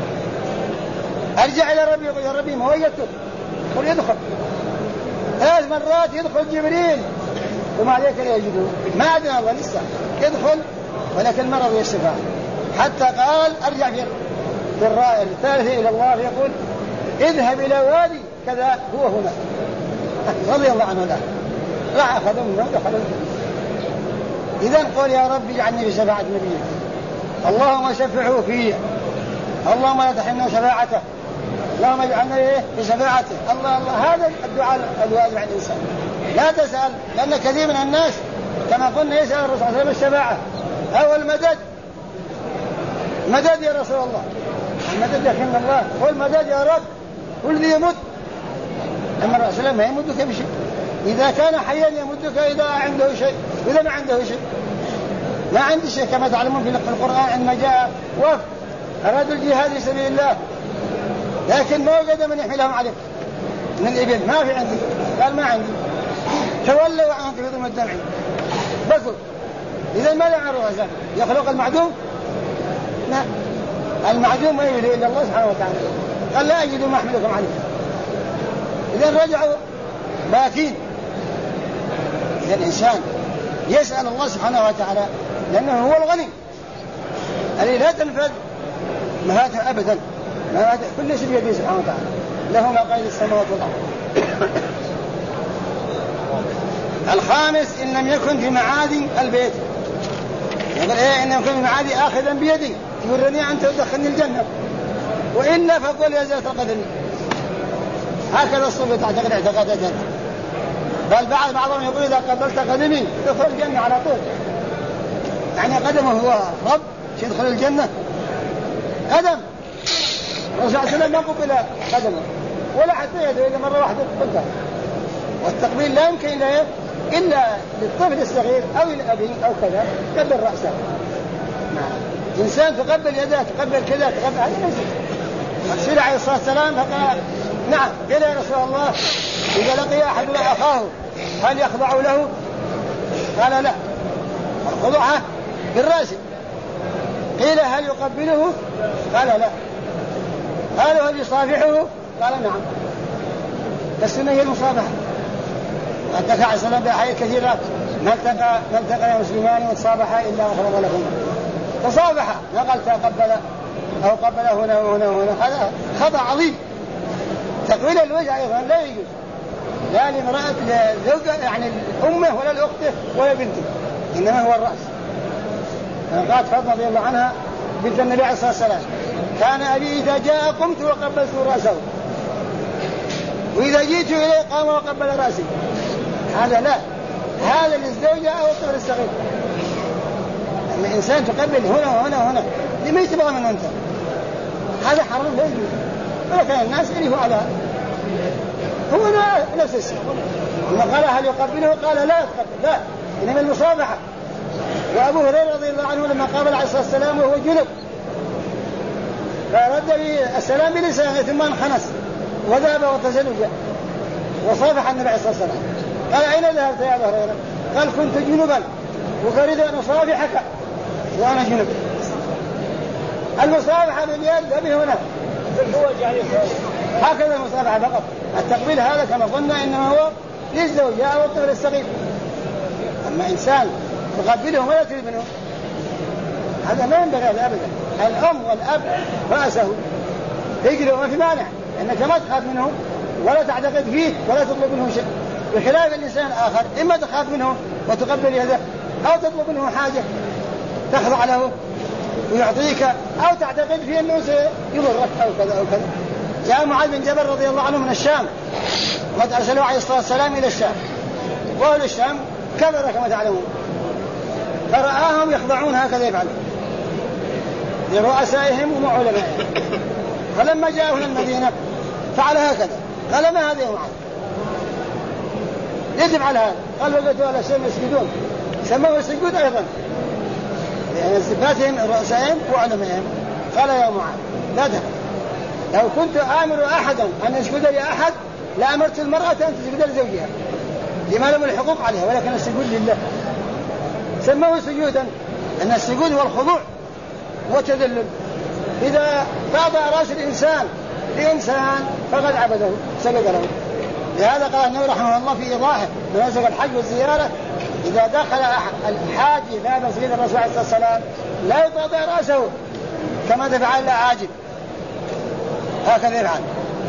S1: أرجع إلى ربي يقول يا ربي ما وجدته يقول يدخل 3 مرات يدخل جبريل وما عليك لا يجده ما أدنى الله لسه يدخل ولكن مرض يشفع حتى قال أرجع في الرائع الثالث إلى الله يقول اذهب إلى وادي كذا هو هنا رضي الله عنه لا راح أخذوا منه دخلوا. إذن قول يا رب اجعلني في شفاعة نبيك اللهم شفعه فيه، اللهم لا تحرمنا شفاعته، اللهم اجعلنا في شفاعته. الله هذا الدعاء الواجب على الإنسان. لا تسأل، لأن كثير من الناس كما قلنا يسأل الرسول صلى الله عليه وسلم الشفاعة أو المدد. مدد يا رسول الله، المدد يا كريم الله، قل مدد يا رب، والذي يمد. أما الرسول ما يمدك بشيء، إذا كان حيا يمدك إذا عنده شيء، إذا ما عنده شيء ما عندي شيء. كما تعلمون في القرآن عندما جاء وفد أرادوا الجهاد في سبيل الله لكن ما وجد من يحملهم عليه من الإبل، ما في عندي، قال ما عندي، تولوا عنه في ظلم الدمع بكوا. إذا ما يعرفوا ذلك يخلق المعدوم؟ لا، المعدوم ما يريد إلا الله سبحانه وتعالى، قال لا أجدوا ما أحملكم عليه. إذا رجعوا باكين. إذا الإنسان يسأل الله سبحانه وتعالى لأنه هو الغني الذي لا تنفذ مهاته أبدا، مهاته كل شيء بيده سبحانه وتعالى، له مقاليد السماوات والأرض. الخامس إن لم يكن في معادي البيت، يقول إيه إن يكن في معادي آخذا بيدي تورني أنت تدخلني الجنة، وإلا فقل يا زلة القدر. هكذا الصوفية تعتقد اعتقاد الجنة، بل بعضهم يقول إذا قبلت قدمي تدخل الجنة على طول، يعني قدمه هو رب يدخل الجنة. قدم الرسول صلى الله عليه وسلم ما قبل قدمه ولا حتى يده إلا مرة واحدة قلتها. والتقبيل لا يمكن إلا للطفل الصغير أو الأبي أو كذا قبل رأسه. إنسان تقبل يده تقبل كذا تقبل، هذا ليس. الرسول عليه الصلاة والسلام فقال نعم، قال يا رسول الله إذا لقي أحدنا أخاه هل يخضع له؟ قال لا، الخضوع بالرأس. قيل هل يقبله؟ قال لا. قالوا هل يصافحه؟ قال نعم. السنة هي المصافحة. النبي عليه الصلاة والسلام بأحاديث كثيرة ما التقى مسلمان وتصافحا إلا غفر الله لهما. تصافحا، ما قال تقبل أو قبل هنا وهنا وهنا، هذا خطأ عظيم. تقبيل الوجه أيضا لا يجوز، لا لامرأة لزوجة يعني الأمة ولا الأخت ولا بنته، إنما هو الرأس. قالت فاطمة رضي الله عنها بنت النبي عليه الصلاة والسلام كان أبي إذا جاء قمت وقبلت رأسه، وإذا جئت إليه قام وقبل رأسي. هذا لا، هذا للزوجة أو الطفل الصغير. أما إنسان تقبل هنا وهنا وهنا لما يتبغى منه أنت؟ هذا حرام لا يجوز. ولكن الناس يعرفوا على هو نفس الشيء. لما قال هل يقبله؟ قال لا يقبل، لا، إنما المصافحة. وأبو هريرة رضي الله عنه لما قابل عليه الصلاة والسلام وهو جنب فرد السلام بلسانه ثم انخنس وذهب وتزلج وصافح النبي عليه الصلاة والسلام. قال أين ذهبت يا أبو هريرة؟ قال كنت جنبا وأريد أن أصافحك وأنا جنب. المصافحة باليد به هنا هكذا المصافحة فقط. التقبيل هذا كما قلنا إنما هو للزوجة أو الطفل الصغير. أما إنسان يقبله ولا تريد منه هذا ما ينبغي هذا أبدا. الأم والأب رأسه يجري وما في مانع أنك ما تخاف منه ولا تعتقد فيه ولا تطلب منه شيء، بخلاف الإنسان الآخر إما تخاف منه وتقبل يده أو تطلب منه حاجة تخضع له ويعطيك أو تعتقد فيه أنه سيضرك أو كذا أو كذا. جاء معاذ بن جبل رضي الله عنه من الشام وقد أرسلوا عليه الصلاة والسلام إلى الشام، وأهل الشام كبر كما تعلمون، فرآهم يخضعون هكذا يفعلون لرؤسائهم وعلمائهم. فلما جاءوا هنا المدينة فعل هكذا. قال ما هذا يا معاذ؟ ليه تفعل هذا؟ قال وجدوا على شيء يسجدون، سموه السجود أيضا لأن صفاتهم رؤسائهم وعلمائهم. قال يا معاذ لا تفعل، لو كنت آمر أحدا أن يسجد لأحد لأمرت المرأة أن تسجد لزوجها لما لهم الحقوق عليها، ولكن السجود لله. سموه سجودا أن السجود هو الخضوع وتذلل. إذا تضع رأس الإنسان لإنسان فقد عبده سجد له. لهذا قال النبي رحمه الله في إيضاحه مناسك الحج والزيارة إذا دخل الحاج باب مسجد الرسول عليه الصلاة والسلام لا يطأطئ رأسه كما تفعل الأعاجم، هكذا يفعل.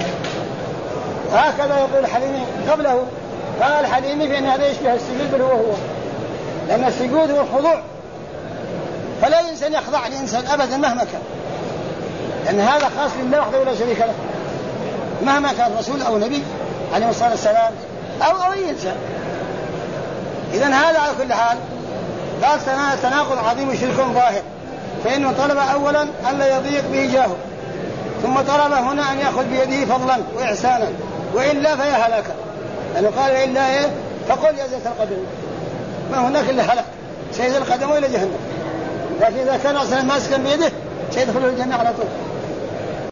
S1: هكذا يقول الحليمي قبله، قال الحليمي في أن هذا يشبه السجود بل هو لأن السجود هو الخضوع فلا إنسان يخضع لإنسان أبدا مهما كان، لأن هذا خاص لله وحده لا شريك له، مهما كان رسول أو نبي عليه الصلاة والسلام أو أي إنسان. إذن هذا على كل حال قال تناقض عظيم شرك ظاهر، فإنه طلب أولا أن لا يضيق به جاهه، ثم طلب هنا أن يأخذ بيده فضلا وإحسانا، وإلا فهي هلاكا، لأنه قال إلا إيه فقل يا زيت القدم، ما هناك إلا هلاك، سيزل القدم إلى جهنم. لكن إذا كان أصلا ماسكا بيده سيدخل الجنة على طول.